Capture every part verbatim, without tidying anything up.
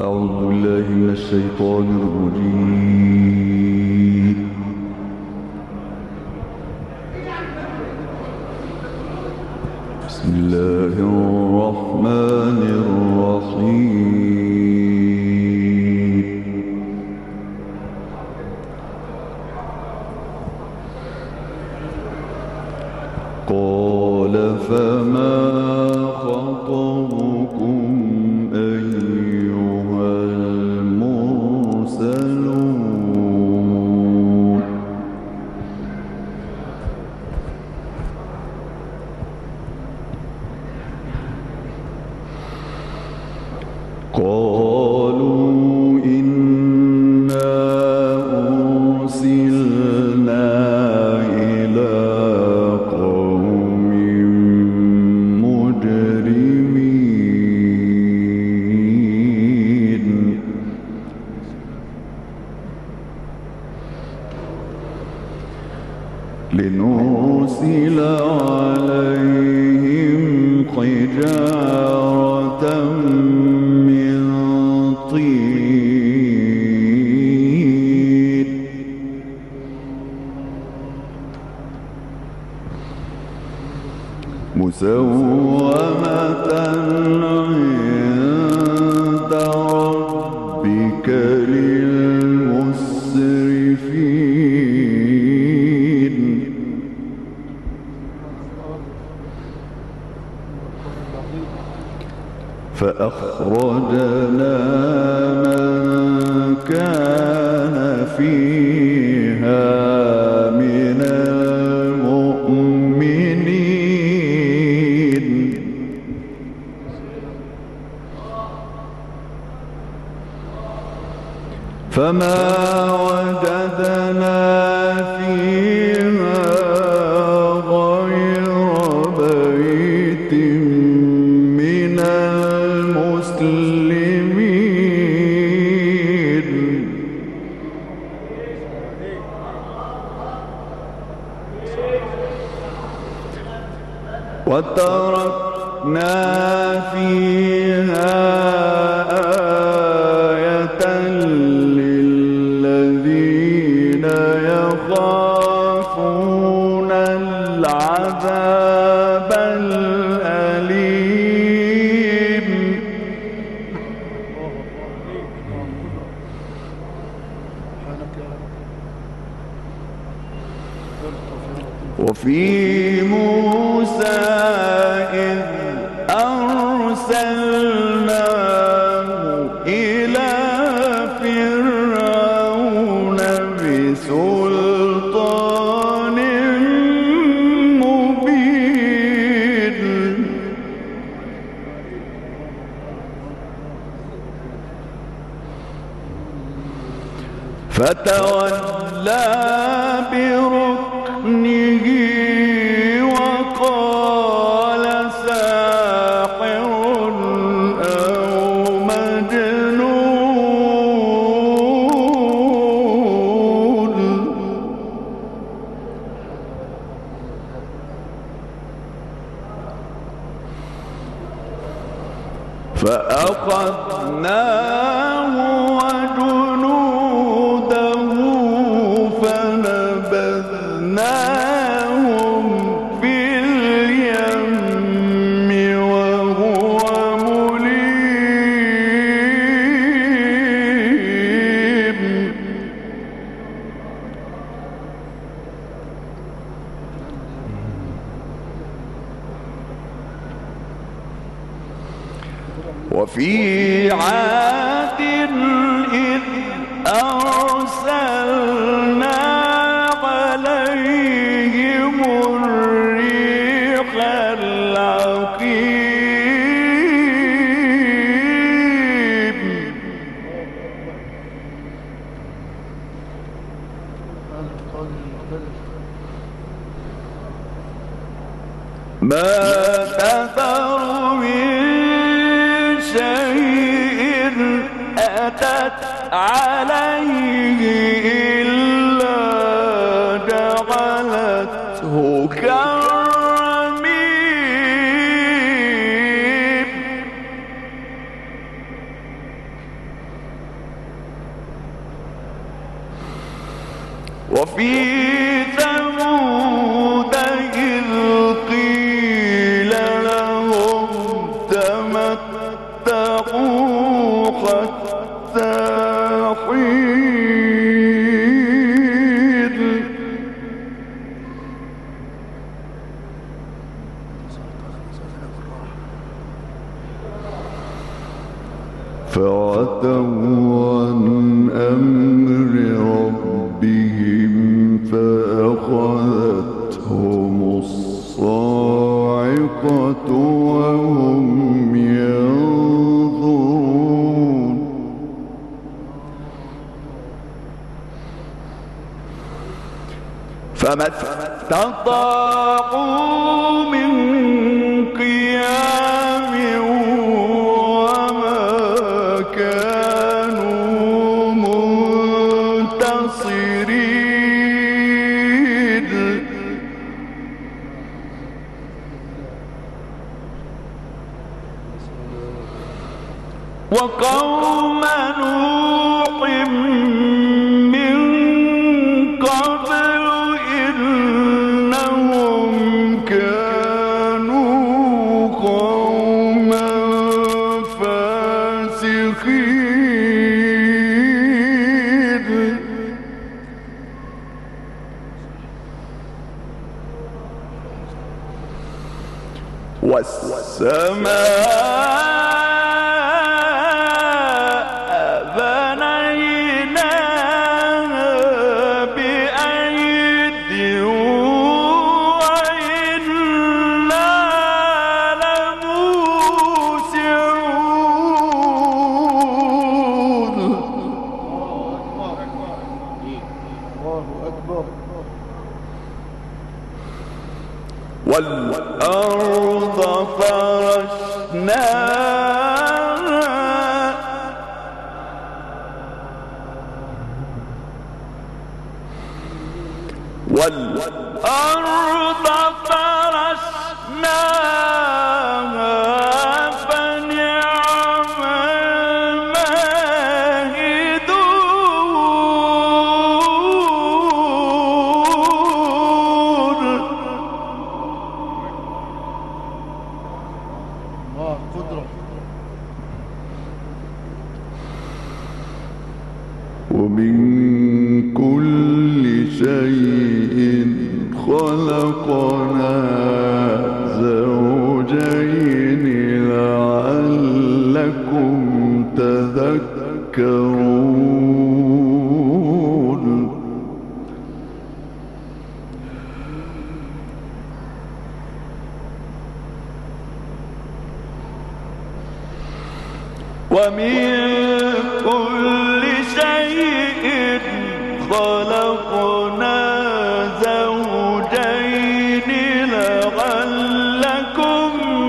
أعوذ بالله من الشيطان الرجيم. بسم الله الرحمن الرحيم. قال فما خطبكم أيها المرسلون. قالوا إنا أرسلنا إلى قوم مجرمين لنرسل عليهم حجارة من طين مسومة عند ربك للمسرفين. فأخرجنا من كان فيها من المؤمنين فما وجدنا فيها غير بيت من المسلمين وتركنا فيها آية للذين يخافون العذاب الأليم. وفي موسى إذ أرسلناه إلى فرعون بسلطان مبين فتولى بركنه وقال ساحر أو مجنون. فأخذناه وجنوده فنبذناهم في اليم وهو مليم. وفي عاد إذ أرسلنا عليهم الريح العقيم. ما تذر من شيء أتت عليه إلا جعلته كالرميم. وفي ثمود إذ قيل لهم تمتعوا حتى حين فعتوا عن أمر ربهم فأخذتهم الصاعقة وهم ينظرون فما استطاعوا من قيام وما كانوا منتصرين وقوم نوح من قبل إنهم كانوا قوما فاسقين والسماء والأرض فرشناها والأرض فرشناها فنعم الماهدون ومن كل شيء خلقنا زوجين لعلكم تذكرون ومن كل شيء خلقنا زوجين لعلكم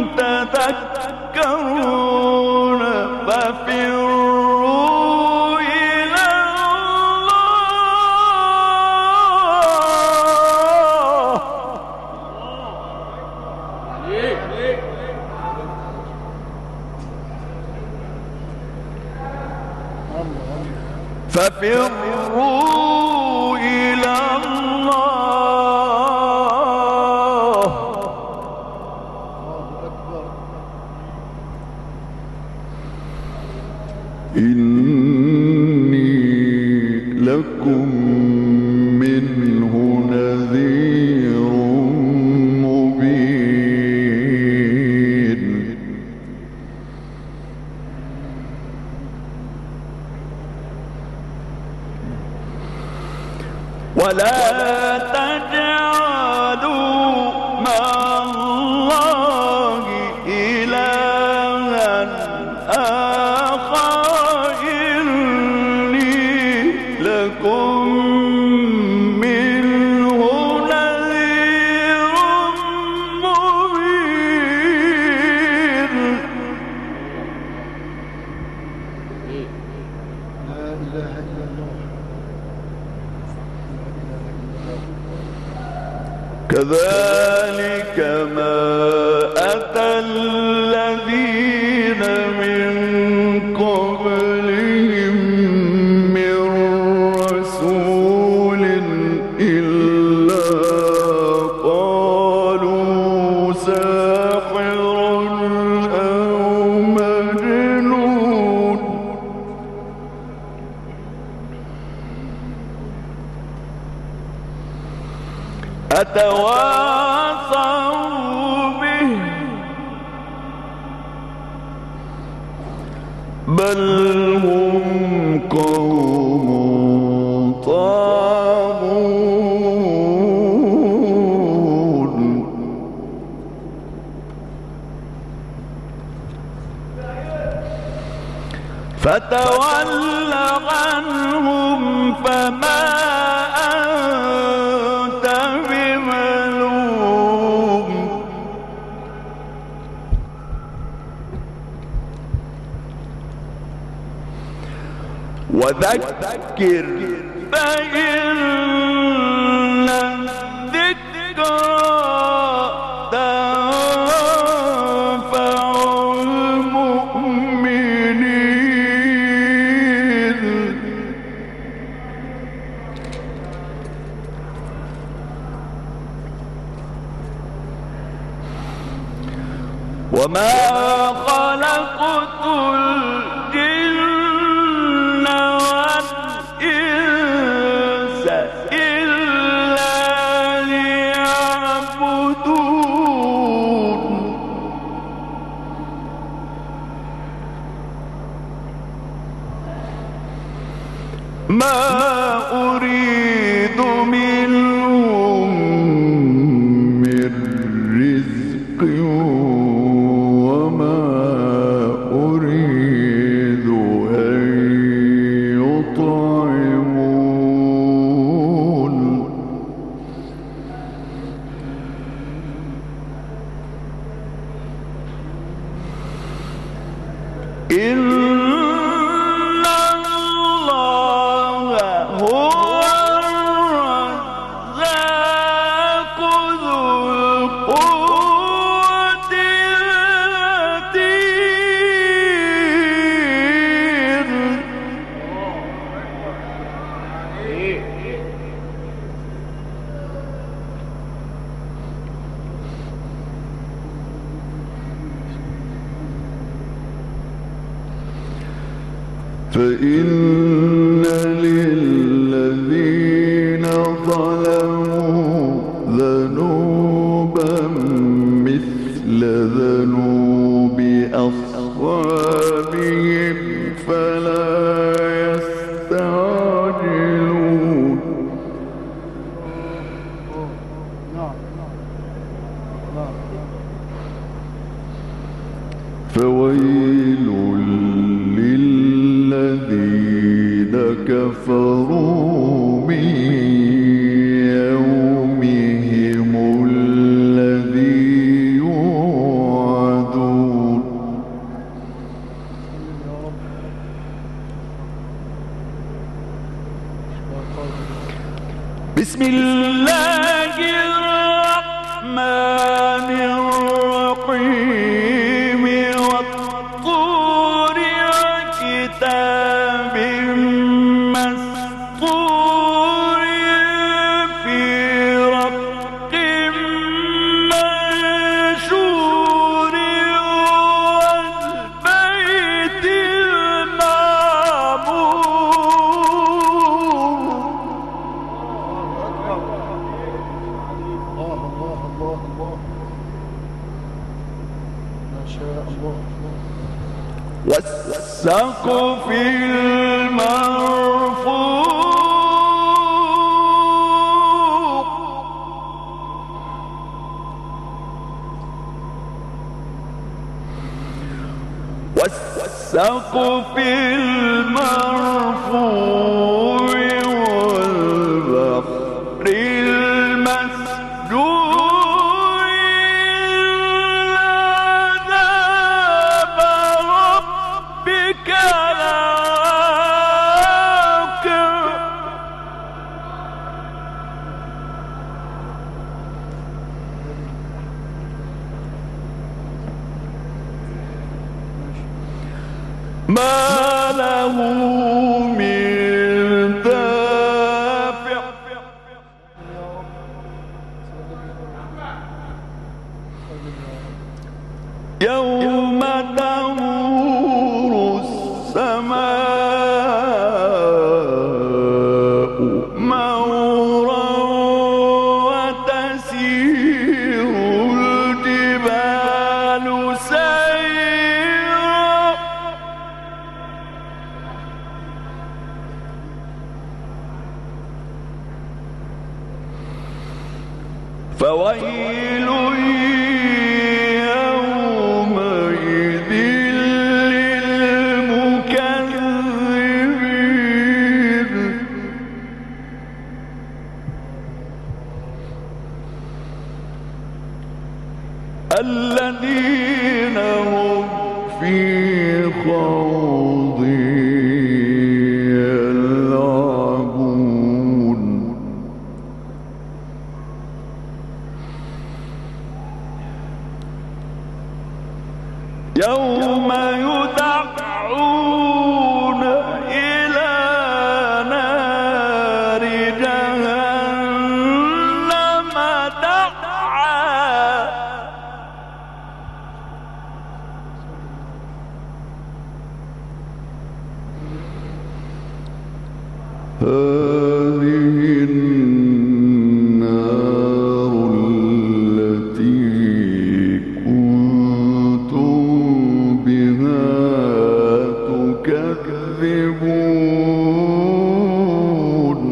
تذكرون ففروا إلى الله ففروا إلى الله إني لكم منه نذير مبين ولا تجعلوا مع الله إلها آخر إني لكم منه نذير مبين لا إله إلا الله كذلك ما أتى الذين من قبلهم من رسول أتواصوا به بل هم قوم طاغون فتول عنهم فما أنت بملوم وذكر فإن الذكرى تنفع المؤمنين وما خلقت الجن والإنس إلا ليعبدون ما أريد منهم من رزق وما أريد أن يطعمون إن الله هو الرزاق ذو القوة المتين فإن للذين ظلموا ذنوبا مثل ذنوب أصحابهم فلا يستعجلون فويل للذين كفروا من يومهم الذي يوعدون بسم الله الرحمن الرحيم والطور وكتاب مسطور في رق منشور والبيت المعمور والسقف المرفوع والسقف المرفوع والبحر المسجور عذاب ربك لواقع ما له من دافع يوم تمور السماء مورا وتسير فويل يومئذ للمكذبين الذين هم في خوض يلعبون يوم يدعون إلى نار جهنم دعا هذه النار التي كنتم بها تكذبون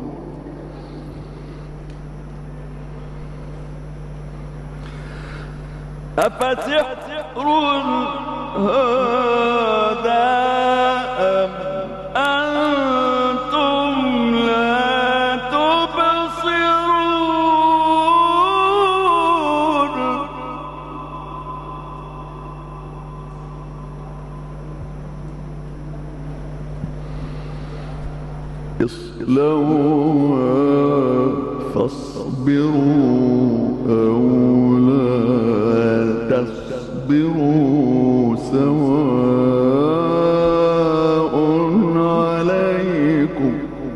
أفسحر هذا أم أنتم لا تبصرون اصلوها فاصبروا أو لا تصبروا سواء عليكم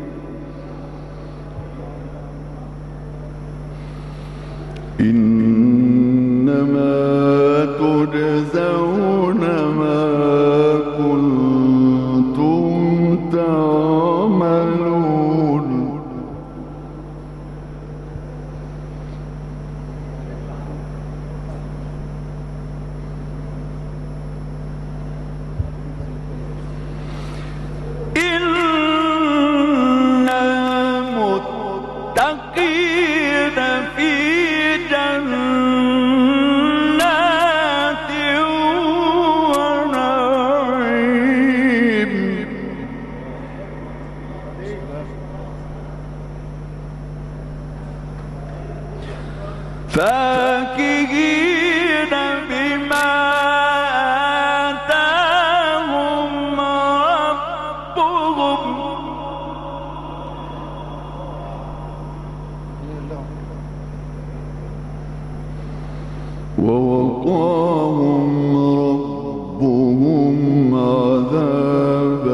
إنما تجزون ما كنتم تعملون إن المتقين في جنات ونعيم فاكهين بما آتاهم ربهم ووقاهم ربهم عذاب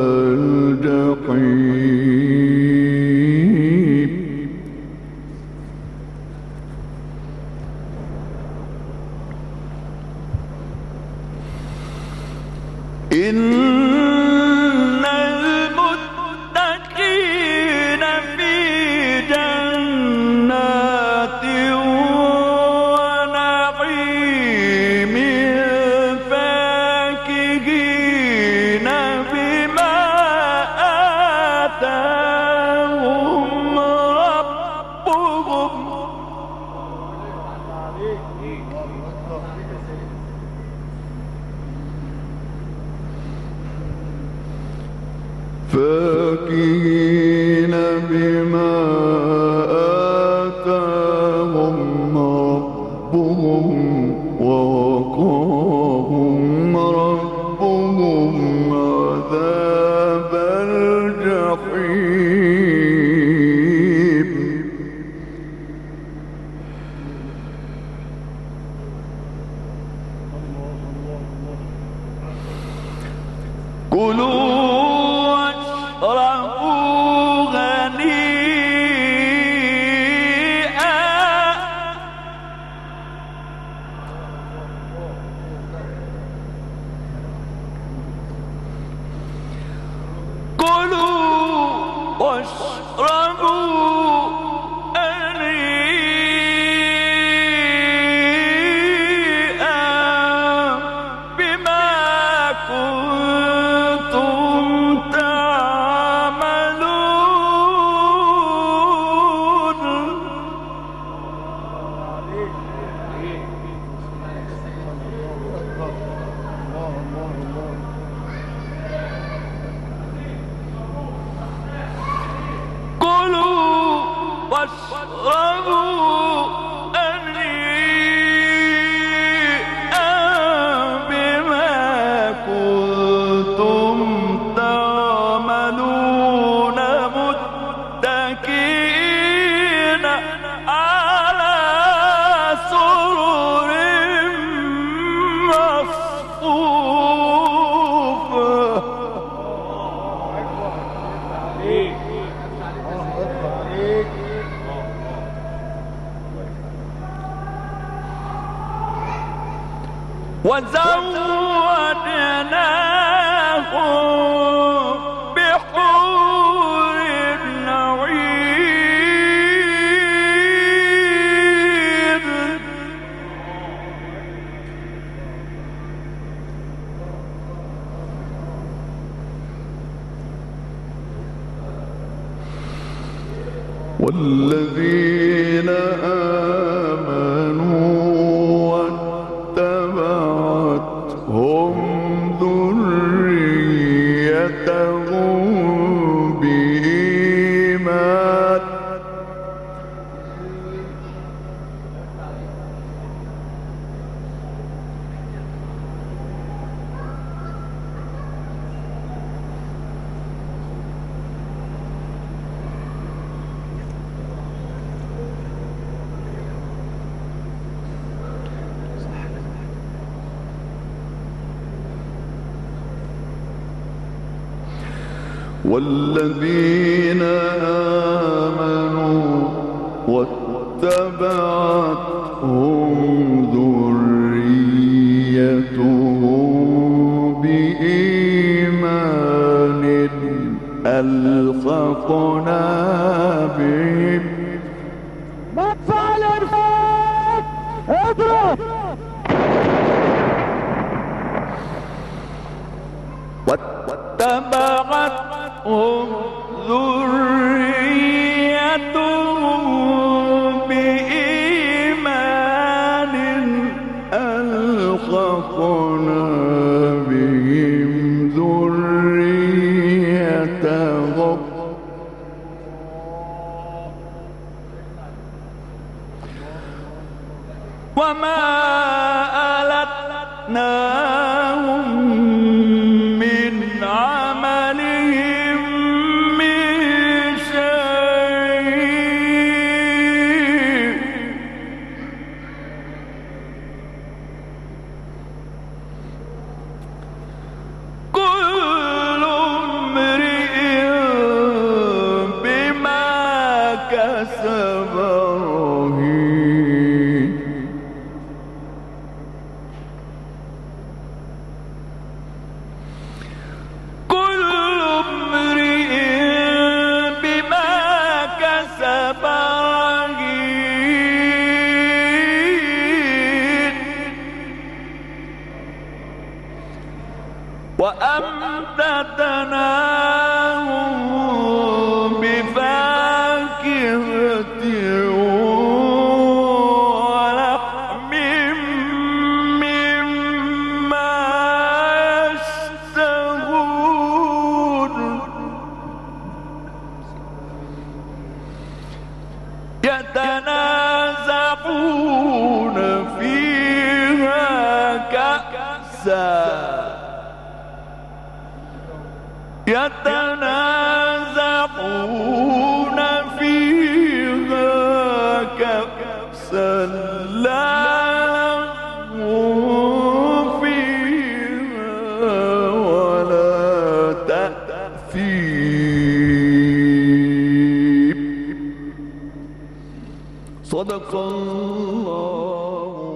الجحيم إن المتقين في جنات ونعيم فاكهين بما آتاهم ربهم فاكهين بما آتاهم ربهم ووقاهم ربهم عذاب الجحيم كلوا واشربوا هنيئا كلوا واشربوا هنيئا بما كنتم تعملون واشربوا هنيئا بما كنتم تعملون متكئين على سرر مصفوفة. وزودناهم بحور عين. والذين آمنوا واتبعتهم ذريتهم بإيمان والذين آمنوا واتبعتهم ذريتهم بإيمان ألحقنا بهم. مدفع الإرهاب اضرب. واتبعتهم ذريتهم بإيمان ألحقنا بهم ذريتهم وما ألتناهم من عملهم من شيء. كل امرئ بما كسب رهين. كل امرئ بما كسب رهين. وأمددناهم بفاكهة ولحم مما يشتهون. يتنازعون فيها كأسا يتنازعون فيها كأسا لا لغو فيها ولا تأثيم. صدق الله